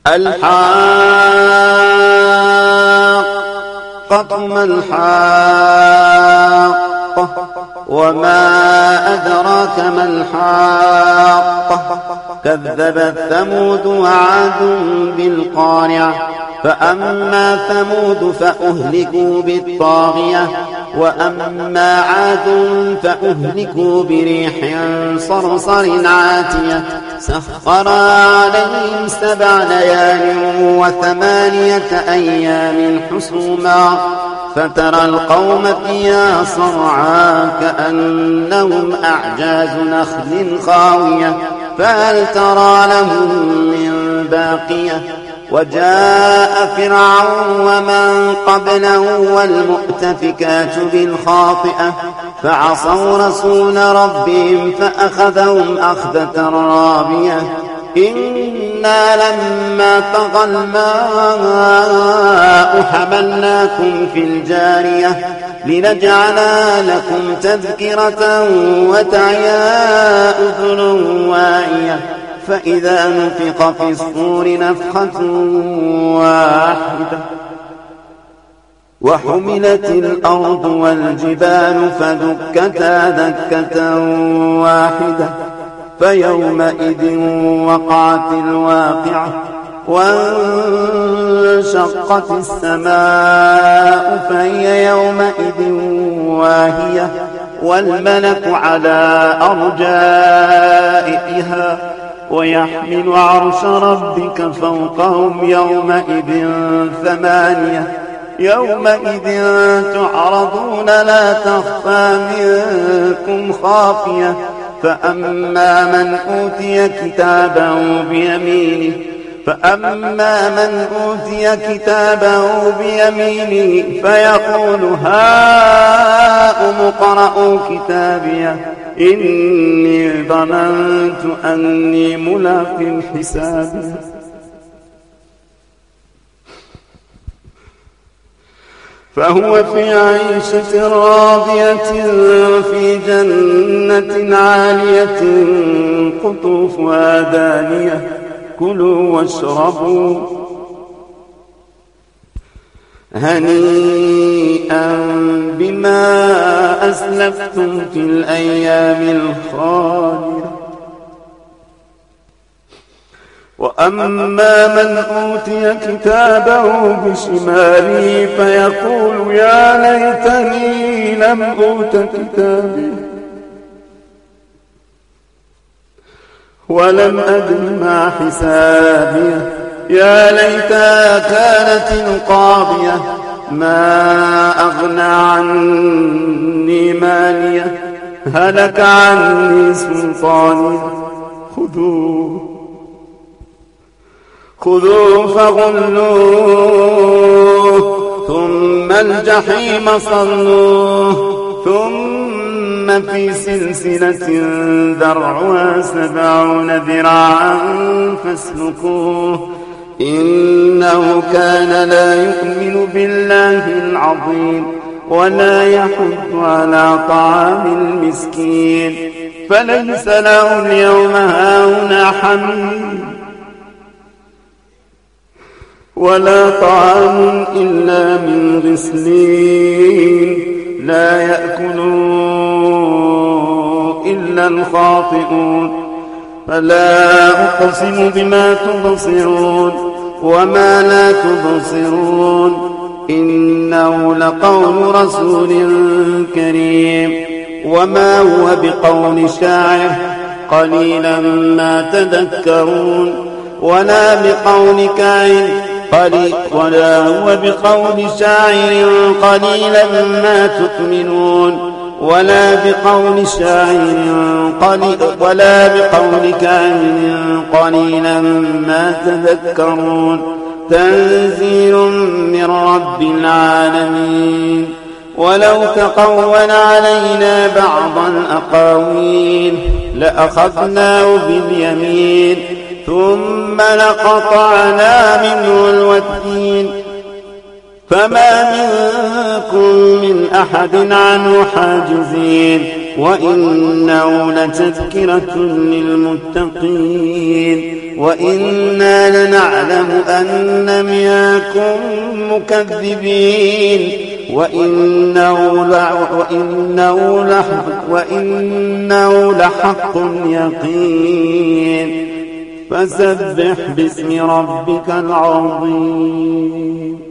الحاقة ما الحاقة وما أدراك ما الحاقة كذبت ثمود وعاد بالقارعة فأما ثمود فأهلكوا بالطاغية وأما عاد فأهلكوا بريح صرصر عاتية سخر عليهم 7 ليال و8 أيام حسوما فترى القوم فيها صرعا كأنهم أعجاز نخل خاوية فهل ترى لهم من باقية وجاء فرعون ومن قبله والمؤتفكات بالخاطئة فعصوا رسول ربهم فأخذهم أخذة رابية إنا لما طغى الماء حملناكم في الجارية لنجعلها لكم تذكرة وتعيا أذن واعية فإذا نفخ في الصور نفخة واحدة وحملت الأرض والجبال فدكتا دكة واحدة فيومئذ وقعت الواقعة وانشقت السماء فهي يومئذ واهية والملك على أرجائها ويحمل عرش ربك فوقهم يومئذ 8 يومئذ تعرضون لا تخفى منكم خافية فأما من أوتي كتابه بيمينه فيقول هاؤم اقرءوا كتابيه إني ظننت أني ملاق حسابي فهو في عيشة راضية في جنة عالية قطوفها دانية كلوا واشربوا هنيئا بما أسلفتم في الأيام الخالية وأما من أوتي كتابه بشماله فيقول يا ليتني لم أوت كتابي ولم أدر ما حسابيه يا ليتها كانت القاضية ما أغنى عني ماليه هلك عني سلطاني خذوه فغلوه ثم الجحيم صلوه ثم في سلسلة ذرعها 70 ذراعا فاسلكوه إنه كان لا يؤمن بالله العظيم ولا يحض على طعام المسكين فليس له اليوم هاهنا حميم ولا طعام إلا من غسلين لا يأكلون إلا الخاطئون فلا أقسم بما تبصرون وما لا تبصرون إنه لقول رسول كريم وما هو بقول شاعر قليلا ما تذكرون ولا بقول كاهن ولا هو بقول شاعر قليلا ما تؤمنون ولا بقول كاهن قليلا ما تذكرون تنزيل من رب العالمين ولو تقول علينا بعض الأقاويل لأخذناه باليمين ثم لقطعنا منه الوتين فما منكم من أحد عنه حاجزين وإنه لتذكرة للمتقين وإنا لنعلم أن منكم مكذبين وإنه لحق يقين فسبح باسم ربك العظيم